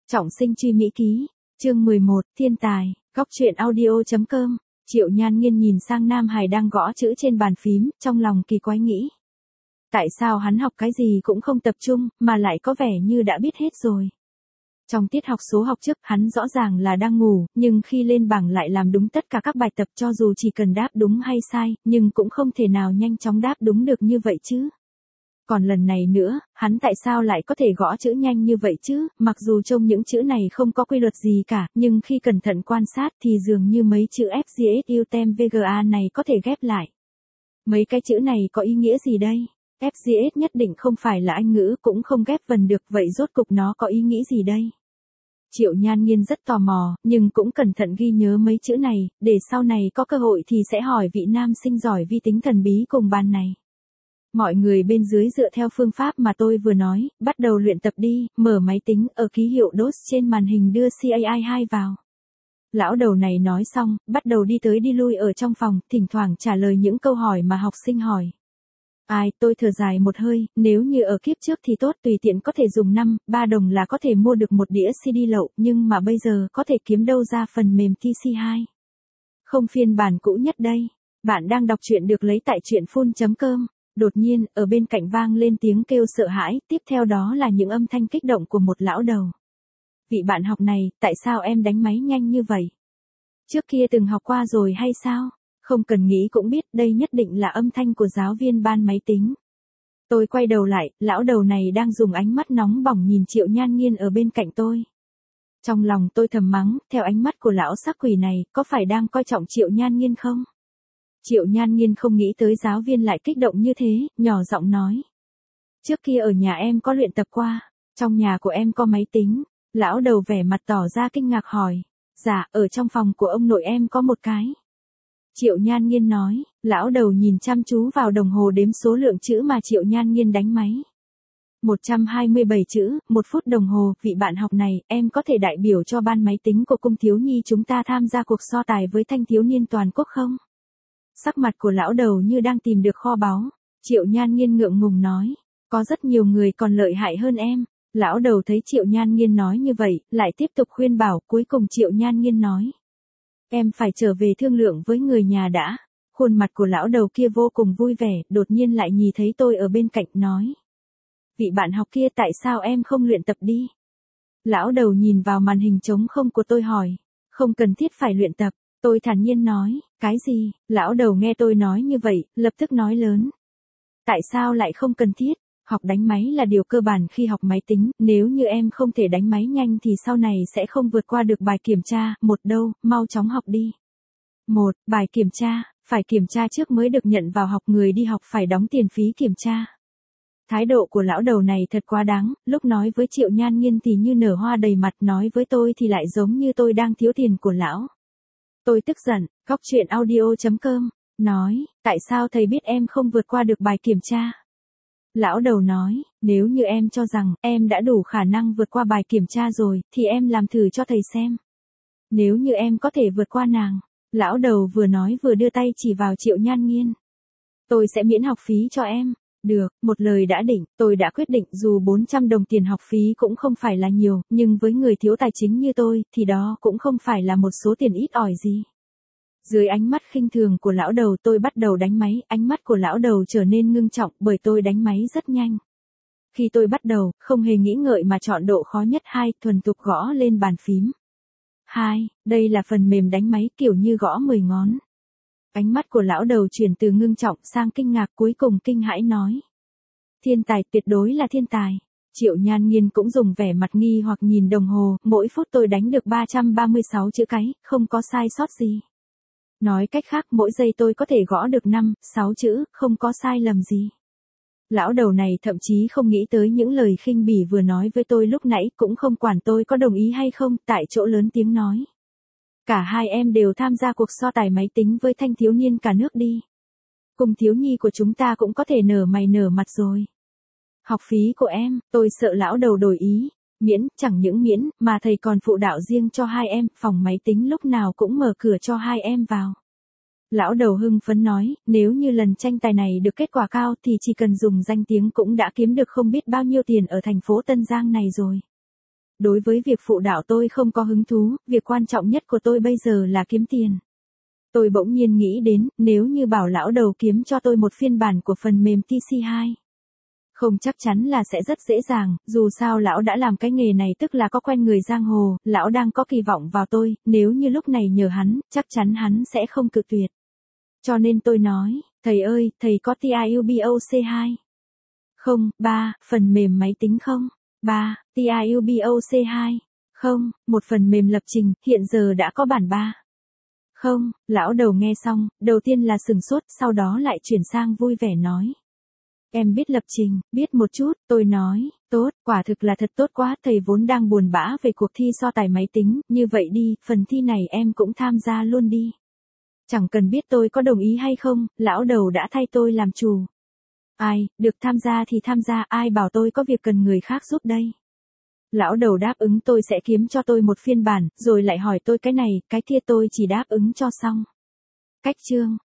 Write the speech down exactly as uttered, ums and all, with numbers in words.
Trọng sinh truy mỹ ký, chương mười một, thiên tài, góc truyện audio.com, Triệu Nhan Nghiên nhìn sang Nam Hải đang gõ chữ trên bàn phím, trong lòng kỳ quái nghĩ. Tại sao hắn học cái gì cũng không tập trung, mà lại có vẻ như đã biết hết rồi. Trong tiết học số học trước, hắn rõ ràng là đang ngủ, nhưng khi lên bảng lại làm đúng tất cả các bài tập cho dù chỉ cần đáp đúng hay sai, nhưng cũng không thể nào nhanh chóng đáp đúng được như vậy chứ. Còn lần này nữa, hắn tại sao lại có thể gõ chữ nhanh như vậy chứ, mặc dù trông những chữ này không có quy luật gì cả, nhưng khi cẩn thận quan sát thì dường như mấy chữ F G S U T E M V G A này có thể ghép lại. Mấy cái chữ này có ý nghĩa gì đây? F G S nhất định không phải là Anh ngữ cũng không ghép vần được, vậy rốt cục nó có ý nghĩa gì đây? Triệu Nhan Nghiên rất tò mò, nhưng cũng cẩn thận ghi nhớ mấy chữ này, để sau này có cơ hội thì sẽ hỏi vị nam sinh giỏi vi tính thần bí cùng bàn này. Mọi người bên dưới dựa theo phương pháp mà tôi vừa nói, bắt đầu luyện tập đi, mở máy tính, ở ký hiệu đê ô ét trên màn hình đưa C A I hai vào. Lão đầu này nói xong, bắt đầu đi tới đi lui ở trong phòng, thỉnh thoảng trả lời những câu hỏi mà học sinh hỏi. Ai, tôi thở dài một hơi, nếu như ở kiếp trước thì tốt, tùy tiện có thể dùng năm, ba đồng là có thể mua được một đĩa C D lậu, nhưng mà bây giờ có thể kiếm đâu ra phần mềm T C hai. Không phiên bản cũ nhất đây. Bạn đang đọc truyện được lấy tại truyện phun chấm com. Đột nhiên, ở bên cạnh vang lên tiếng kêu sợ hãi, tiếp theo đó là những âm thanh kích động của một lão đầu. Vị bạn học này, tại sao em đánh máy nhanh như vậy? Trước kia từng học qua rồi hay sao? Không cần nghĩ cũng biết, đây nhất định là âm thanh của giáo viên ban máy tính. Tôi quay đầu lại, lão đầu này đang dùng ánh mắt nóng bỏng nhìn Triệu Nhan Nghiên ở bên cạnh tôi. Trong lòng tôi thầm mắng, theo ánh mắt của lão sắc quỷ này, có phải đang coi trọng Triệu Nhan Nghiên không? Triệu Nhan Nghiên không nghĩ tới giáo viên lại kích động như thế, nhỏ giọng nói. Trước kia ở nhà em có luyện tập qua, trong nhà của em có máy tính. Lão đầu vẻ mặt tỏ ra kinh ngạc hỏi. Dạ, ở trong phòng của ông nội em có một cái. Triệu Nhan Nghiên nói, lão đầu nhìn chăm chú vào đồng hồ đếm số lượng chữ mà Triệu Nhan Nghiên đánh máy. một trăm hai mươi bảy chữ, một phút đồng hồ, vị bạn học này, em có thể đại biểu cho ban máy tính của cung thiếu nhi chúng ta tham gia cuộc so tài với thanh thiếu niên toàn quốc không? Sắc mặt của lão đầu như đang tìm được kho báu. Triệu Nhan Nghiên ngượng ngùng nói, có rất nhiều người còn lợi hại hơn em. Lão đầu thấy Triệu Nhan Nghiên nói như vậy, lại tiếp tục khuyên bảo, cuối cùng Triệu Nhan Nghiên nói. Em phải trở về thương lượng với người nhà đã. Khuôn mặt của lão đầu kia vô cùng vui vẻ, đột nhiên lại nhìn thấy tôi ở bên cạnh nói. Vị bạn học kia tại sao em không luyện tập đi? Lão đầu nhìn vào màn hình trống không của tôi hỏi. Không cần thiết phải luyện tập. Tôi thản nhiên nói, cái gì? Lão đầu nghe tôi nói như vậy, lập tức nói lớn. Tại sao lại không cần thiết? Học đánh máy là điều cơ bản khi học máy tính, nếu như em không thể đánh máy nhanh thì sau này sẽ không vượt qua được bài kiểm tra, một đâu, mau chóng học đi. Một, bài kiểm tra, phải kiểm tra trước mới được nhận vào học, người đi học phải đóng tiền phí kiểm tra. Thái độ của lão đầu này thật quá đáng, lúc nói với Triệu Nhan Nghiên thì như nở hoa đầy mặt, nói với tôi thì lại giống như tôi đang thiếu tiền của lão. Tôi tức giận, góc truyện audio.com, nói, tại sao thầy biết em không vượt qua được bài kiểm tra? Lão đầu nói, nếu như em cho rằng em đã đủ khả năng vượt qua bài kiểm tra rồi, thì em làm thử cho thầy xem. Nếu như em có thể vượt qua nàng, lão đầu vừa nói vừa đưa tay chỉ vào Triệu Nhan Nghiên. Tôi sẽ miễn học phí cho em. Được, một lời đã định, tôi đã quyết định dù bốn trăm đồng tiền học phí cũng không phải là nhiều, nhưng với người thiếu tài chính như tôi, thì đó cũng không phải là một số tiền ít ỏi gì. Dưới ánh mắt khinh thường của lão đầu tôi bắt đầu đánh máy, ánh mắt của lão đầu trở nên ngưng trọng bởi tôi đánh máy rất nhanh. Khi tôi bắt đầu, không hề nghĩ ngợi mà chọn độ khó nhất hai, thuần thục gõ lên bàn phím. Hai, đây là phần mềm đánh máy kiểu như gõ mười ngón. Ánh mắt của lão đầu chuyển từ ngưng trọng sang kinh ngạc, cuối cùng kinh hãi nói. Thiên tài, tuyệt đối là thiên tài. Triệu Nhan Nghiên cũng dùng vẻ mặt nghi hoặc nhìn đồng hồ, mỗi phút tôi đánh được ba trăm ba mươi sáu chữ cái, không có sai sót gì. Nói cách khác, mỗi giây tôi có thể gõ được năm, sáu chữ, không có sai lầm gì. Lão đầu này thậm chí không nghĩ tới những lời khinh bỉ vừa nói với tôi lúc nãy, cũng không quản tôi có đồng ý hay không, tại chỗ lớn tiếng nói. Cả hai em đều tham gia cuộc so tài máy tính với thanh thiếu niên cả nước đi. Cùng thiếu nhi của chúng ta cũng có thể nở mày nở mặt rồi. Học phí của em, tôi sợ lão đầu đổi ý. Miễn, chẳng những miễn, mà thầy còn phụ đạo riêng cho hai em, phòng máy tính lúc nào cũng mở cửa cho hai em vào. Lão đầu hưng phấn nói, nếu như lần tranh tài này được kết quả cao thì chỉ cần dùng danh tiếng cũng đã kiếm được không biết bao nhiêu tiền ở thành phố Tân Giang này rồi. Đối với việc phụ đạo tôi không có hứng thú, việc quan trọng nhất của tôi bây giờ là kiếm tiền. Tôi bỗng nhiên nghĩ đến, nếu như bảo lão đầu kiếm cho tôi một phiên bản của phần mềm tê xê hai. Không chắc chắn là sẽ rất dễ dàng, dù sao lão đã làm cái nghề này tức là có quen người giang hồ, lão đang có kỳ vọng vào tôi, nếu như lúc này nhờ hắn, chắc chắn hắn sẽ không cự tuyệt. Cho nên tôi nói, thầy ơi, thầy có TIUBOC hai. Không, ba, phần mềm máy tính không? ba, TIUBOC hai. Không, một phần mềm lập trình, hiện giờ đã có bản ba. Không, lão đầu nghe xong, đầu tiên là sừng sốt, sau đó lại chuyển sang vui vẻ nói. Em biết lập trình, biết một chút, tôi nói, tốt, quả thực là thật tốt quá, thầy vốn đang buồn bã về cuộc thi so tài máy tính, như vậy đi, phần thi này em cũng tham gia luôn đi. Chẳng cần biết tôi có đồng ý hay không, lão đầu đã thay tôi làm chủ. Ai, được tham gia thì tham gia, ai bảo tôi có việc cần người khác giúp đây. Lão đầu đáp ứng tôi sẽ kiếm cho tôi một phiên bản, rồi lại hỏi tôi cái này, cái kia tôi chỉ đáp ứng cho xong. Cách chương